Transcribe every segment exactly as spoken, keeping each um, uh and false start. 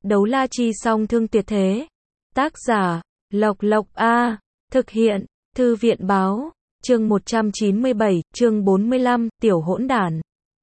Đấu la chi song thương tuyệt thế. Tác giả, Lộc Lộc A. Thực hiện, Thư viện báo. Chương một trăm chín mươi bảy, chương bốn mươi lăm, tiểu hỗn đản.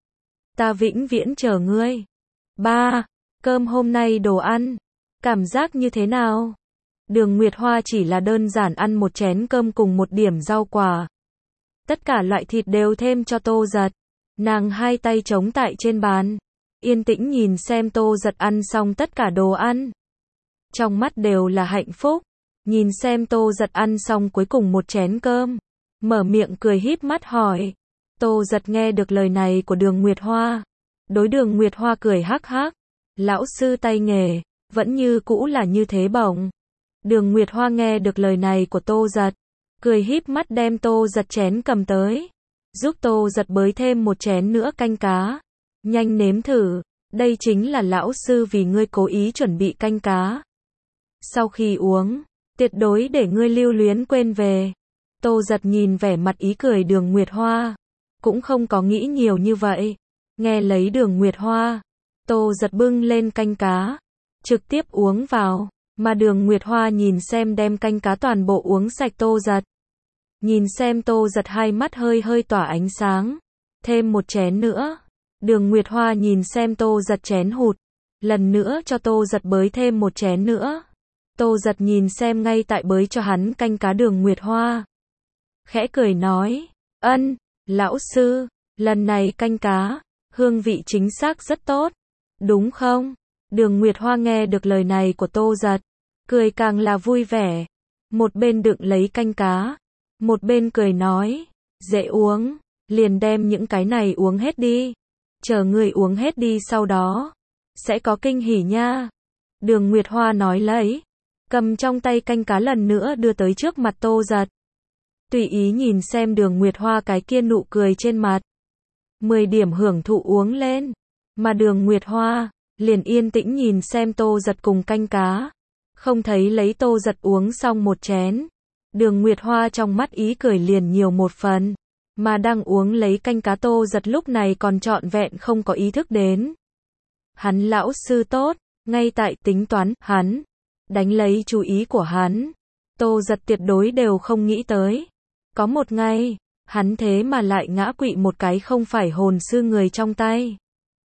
Ta vĩnh viễn chờ ngươi. ba. Cơm hôm nay đồ ăn. Cảm giác như thế nào? Đường Nguyệt Hoa chỉ là đơn giản ăn một chén cơm cùng một điểm rau quả. Tất cả loại thịt đều thêm cho Tô Giật. Nàng hai tay chống tại trên bàn, yên tĩnh nhìn xem Tô Giật ăn xong tất cả đồ ăn. Trong mắt đều là hạnh phúc. Nhìn xem Tô Giật ăn xong cuối cùng một chén cơm, mở miệng cười híp mắt hỏi. Tô Giật nghe được lời này của Đường Nguyệt Hoa, đối Đường Nguyệt Hoa cười hắc hắc. Lão sư tay nghề, vẫn như cũ là như thế bổng. Đường Nguyệt Hoa nghe được lời này của Tô Giật, cười híp mắt đem Tô Giật chén cầm tới, giúp Tô Giật bới thêm một chén nữa canh cá. Nhanh nếm thử, đây chính là lão sư vì ngươi cố ý chuẩn bị canh cá. Sau khi uống, tuyệt đối để ngươi lưu luyến quên về. Tô Giật nhìn vẻ mặt ý cười Đường Nguyệt Hoa, cũng không có nghĩ nhiều như vậy. Nghe lấy Đường Nguyệt Hoa, Tô Giật bưng lên canh cá, trực tiếp uống vào, mà Đường Nguyệt Hoa nhìn xem đem canh cá toàn bộ uống sạch Tô Giật. Nhìn xem Tô Giật hai mắt hơi hơi tỏa ánh sáng, thêm một chén nữa. Đường Nguyệt Hoa nhìn xem Tô Giật chén hụt, lần nữa cho Tô Giật bới thêm một chén nữa. Tô Giật nhìn xem ngay tại bới cho hắn canh cá Đường Nguyệt Hoa, khẽ cười nói, ân, lão sư, lần này canh cá, hương vị chính xác rất tốt, đúng không? Đường Nguyệt Hoa nghe được lời này của Tô Giật, cười càng là vui vẻ, một bên đựng lấy canh cá, một bên cười nói, dễ uống, liền đem những cái này uống hết đi, chờ người uống hết đi sau đó, sẽ có kinh hỉ nha. Đường Nguyệt Hoa nói lấy, cầm trong tay canh cá lần nữa đưa tới trước mặt Tô Giật. Tùy ý nhìn xem Đường Nguyệt Hoa cái kia nụ cười trên mặt, mười điểm hưởng thụ uống lên, mà Đường Nguyệt Hoa liền yên tĩnh nhìn xem Tô Giật cùng canh cá, không thấy lấy Tô Giật uống xong một chén. Đường Nguyệt Hoa trong mắt ý cười liền nhiều một phần, mà đang uống lấy canh cá Tô Giật lúc này còn trọn vẹn không có ý thức đến. Hắn lão sư tốt, ngay tại tính toán, hắn đánh lấy chú ý của hắn. Tô Giật tuyệt đối đều không nghĩ tới. Có một ngày, hắn thế mà lại ngã quỵ một cái không phải hồn sư người trong tay.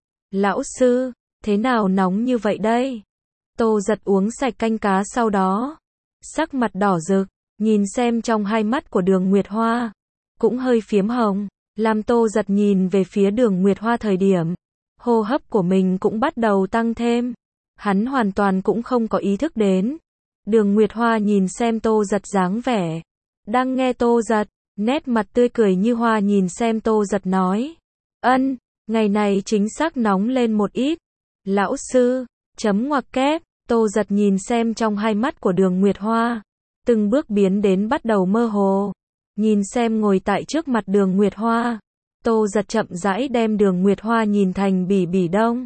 Lão sư, thế nào nóng như vậy đây? Tô Giật uống sạch canh cá sau đó, sắc mặt đỏ rực, nhìn xem trong hai mắt của Đường Nguyệt Hoa, cũng hơi phiếm hồng, làm Tô Giật nhìn về phía Đường Nguyệt Hoa thời điểm, hô hấp của mình cũng bắt đầu tăng thêm. Hắn hoàn toàn cũng không có ý thức đến. Đường Nguyệt Hoa nhìn xem Tô Giật dáng vẻ, đang nghe Tô Giật, nét mặt tươi cười như hoa nhìn xem Tô Giật nói, ân, ngày này chính xác nóng lên một ít. Lão sư, chấm ngoặc kép. Tô Giật nhìn xem trong hai mắt của Đường Nguyệt Hoa, từng bước biến đến bắt đầu mơ hồ. Nhìn xem ngồi tại trước mặt Đường Nguyệt Hoa, Tô Giật chậm rãi đem Đường Nguyệt Hoa nhìn thành bỉ bỉ đông.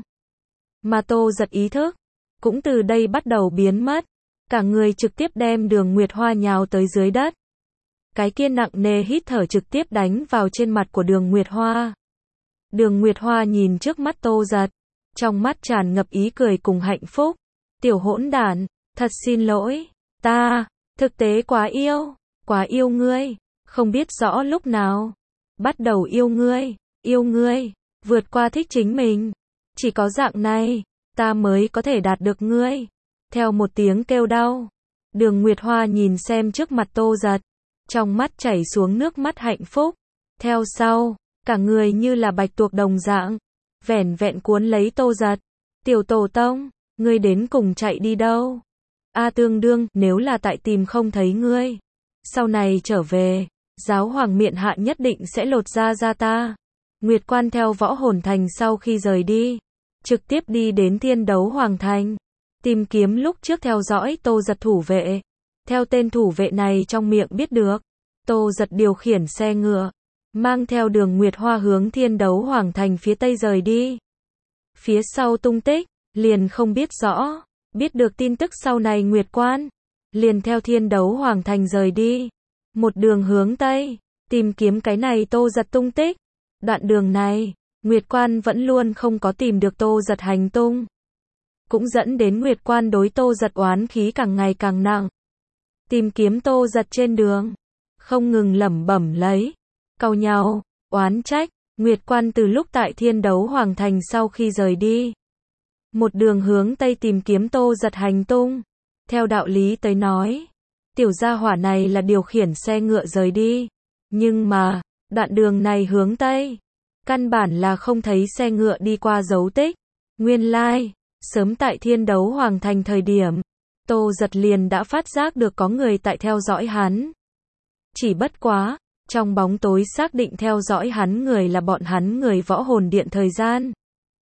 Mà Tô Giật ý thức cũng từ đây bắt đầu biến mất, cả người trực tiếp đem Đường Nguyệt Hoa nhào tới dưới đất. Cái kia nặng nề hít thở trực tiếp đánh vào trên mặt của Đường Nguyệt Hoa. Đường Nguyệt Hoa nhìn trước mắt Tô Giật, trong mắt tràn ngập ý cười cùng hạnh phúc. Tiểu hỗn đản, thật xin lỗi, ta, thực tế quá yêu, quá yêu ngươi, không biết rõ lúc nào, bắt đầu yêu ngươi, yêu ngươi, vượt qua thích chính mình. Chỉ có dạng này, ta mới có thể đạt được ngươi. Theo một tiếng kêu đau, Đường Nguyệt Hoa nhìn xem trước mặt Tô Giật, trong mắt chảy xuống nước mắt hạnh phúc. Theo sau, cả người như là bạch tuộc đồng dạng, vẻn vẹn cuốn lấy Tô Giật. Tiểu tổ tông, ngươi đến cùng chạy đi đâu? A tương đương, nếu là tại tìm không thấy ngươi, sau này trở về, giáo hoàng miện hạ nhất định sẽ lột da ra ta. Nguyệt Quan theo Võ Hồn Thành sau khi rời đi, trực tiếp đi đến Thiên Đấu Hoàng Thành, tìm kiếm lúc trước theo dõi Tô Giật thủ vệ. Theo tên thủ vệ này trong miệng biết được, Tô Giật điều khiển xe ngựa, mang theo Đường Nguyệt Hoa hướng Thiên Đấu Hoàng Thành phía tây rời đi. Phía sau tung tích, liền không biết rõ. Biết được tin tức sau này Nguyệt Quan liền theo Thiên Đấu Hoàng Thành rời đi, một đường hướng tây, tìm kiếm cái này Tô Giật tung tích. Đoạn đường này, Nguyệt Quan vẫn luôn không có tìm được Tô Giật hành tung. cũng dẫn đến Nguyệt Quan đối Tô Giật oán khí càng ngày càng nặng. Tìm kiếm Tô Giật trên đường, không ngừng lẩm bẩm lấy, cau nhau, oán trách. Nguyệt Quan từ lúc tại Thiên Đấu Hoàng Thành sau khi rời đi, một đường hướng Tây tìm kiếm Tô Giật hành tung. Theo đạo lý tới nói, tiểu gia hỏa này là điều khiển xe ngựa rời đi. Nhưng mà, đoạn đường này hướng Tây, căn bản là không thấy xe ngựa đi qua dấu tích. Nguyên lai, sớm tại Thiên Đấu Hoàng Thành thời điểm, Tô Giật liền đã phát giác được có người tại theo dõi hắn. Chỉ bất quá, trong bóng tối xác định theo dõi hắn người là bọn hắn người Võ Hồn Điện thời gian.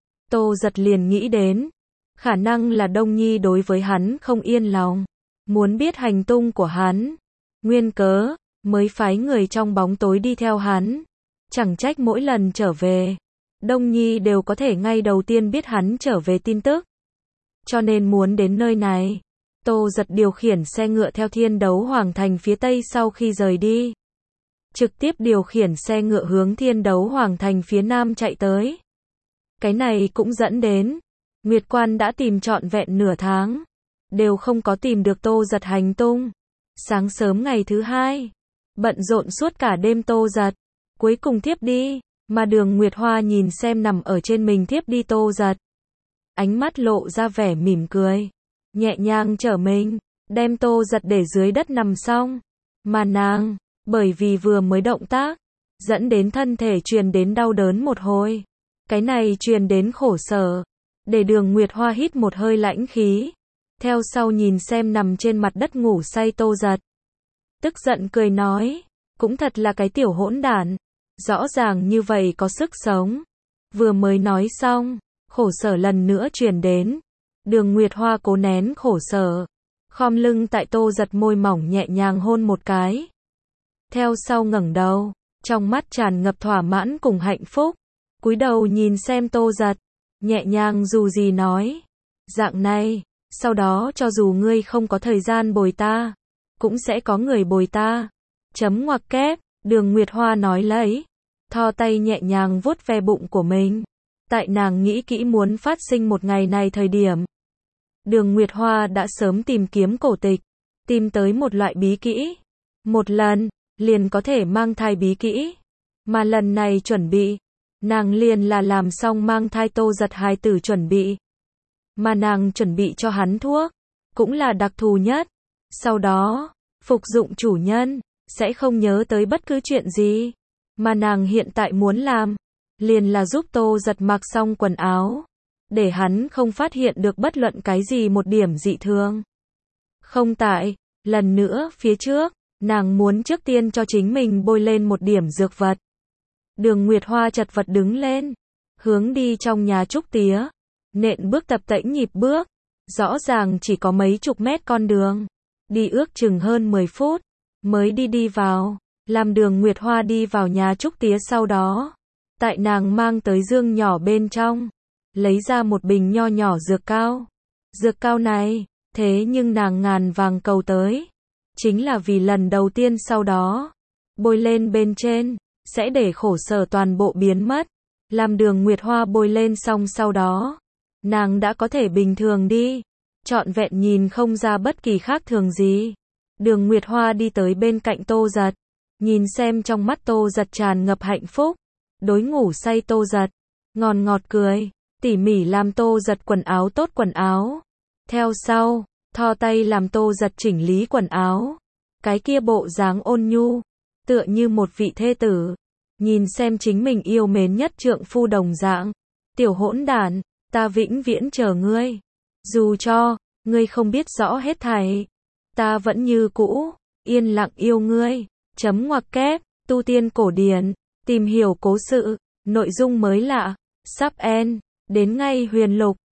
Tô Giật liền nghĩ đến, khả năng là Đông Nhi đối với hắn không yên lòng, muốn biết hành tung của hắn. Nguyên cớ, mới phái người trong bóng tối đi theo hắn. Chẳng trách mỗi lần trở về, Đông Nhi đều có thể ngay đầu tiên biết hắn trở về tin tức. Cho nên muốn đến nơi này, Tô Giật điều khiển xe ngựa theo Thiên Đấu Hoàng Thành phía Tây sau khi rời đi. Trực tiếp điều khiển xe ngựa hướng Thiên Đấu Hoàng Thành phía Nam chạy tới. Cái này cũng dẫn đến, Nguyệt Quan đã tìm trọn vẹn nửa tháng, đều không có tìm được Tô Giật hành tung. Sáng sớm ngày thứ hai, bận rộn suốt cả đêm Tô Giật, cuối cùng thiếp đi, mà Đường Nguyệt Hoa nhìn xem nằm ở trên mình thiếp đi Tô Giật. Ánh mắt lộ ra vẻ mỉm cười, nhẹ nhàng trở mình, đem Tô Giật để dưới đất nằm xong. Mà nàng, bởi vì vừa mới động tác, dẫn đến thân thể truyền đến đau đớn một hồi. Cái này truyền đến khổ sở, để Đường Nguyệt Hoa hít một hơi lãnh khí. Theo sau nhìn xem nằm trên mặt đất ngủ say Tô Giật, tức giận cười nói, cũng thật là cái tiểu hỗn đản, rõ ràng như vậy có sức sống. Vừa mới nói xong, khổ sở lần nữa truyền đến. Đường Nguyệt Hoa cố nén khổ sở, khom lưng tại Tô Giật môi mỏng nhẹ nhàng hôn một cái. Theo sau ngẩng đầu, trong mắt tràn ngập thỏa mãn cùng hạnh phúc, cúi đầu nhìn xem Tô Giật, nhẹ nhàng dù gì nói, dạng này, sau đó cho dù ngươi không có thời gian bồi ta, cũng sẽ có người bồi ta. Chấm ngoặc kép, Đường Nguyệt Hoa nói lấy, thò tay nhẹ nhàng vuốt ve bụng của mình. Tại nàng nghĩ kỹ muốn phát sinh một ngày này thời điểm, Đường Nguyệt Hoa đã sớm tìm kiếm cổ tịch, tìm tới một loại bí kỹ. Một lần, liền có thể mang thai bí kỹ. Mà lần này chuẩn bị, nàng liền là làm xong mang thai Tô Giật hài tử chuẩn bị. Mà nàng chuẩn bị cho hắn thuốc, cũng là đặc thù nhất. Sau đó, phục dụng chủ nhân, sẽ không nhớ tới bất cứ chuyện gì. Mà nàng hiện tại muốn làm, liền là giúp Tô Giật mặc xong quần áo, để hắn không phát hiện được bất luận cái gì một điểm dị thường. Không tại, lần nữa phía trước, nàng muốn trước tiên cho chính mình bôi lên một điểm dược vật. Đường Nguyệt Hoa chật vật đứng lên, hướng đi trong nhà trúc tía, nện bước tập tễnh nhịp bước, rõ ràng chỉ có mấy chục mét con đường, đi ước chừng hơn mười phút, mới đi đi vào, làm Đường Nguyệt Hoa đi vào nhà trúc tía sau đó, tại nàng mang tới dương nhỏ bên trong, lấy ra một bình nho nhỏ dược cao. Dược cao này, thế nhưng nàng ngàn vàng cầu tới, chính là vì lần đầu tiên sau đó, bôi lên bên trên, sẽ để khổ sở toàn bộ biến mất. Làm Đường Nguyệt Hoa bôi lên xong sau đó, nàng đã có thể bình thường đi, trọn vẹn nhìn không ra bất kỳ khác thường gì. Đường Nguyệt Hoa đi tới bên cạnh Tô Giật, nhìn xem trong mắt Tô Giật tràn ngập hạnh phúc, đối ngủ say Tô Giật, ngọt ngọt cười, tỉ mỉ làm Tô Giật quần áo tốt quần áo. Theo sau, thò tay làm Tô Giật chỉnh lý quần áo, cái kia bộ dáng ôn nhu, tựa như một vị thê tử, nhìn xem chính mình yêu mến nhất trượng phu đồng dạng. Tiểu hỗn đản, ta vĩnh viễn chờ ngươi, dù cho ngươi không biết rõ hết thảy, ta vẫn như cũ yên lặng yêu ngươi. Chấm ngoặc kép, tu tiên cổ điển, tìm hiểu cố sự, nội dung mới lạ, sắp end, đến ngay huyền lục.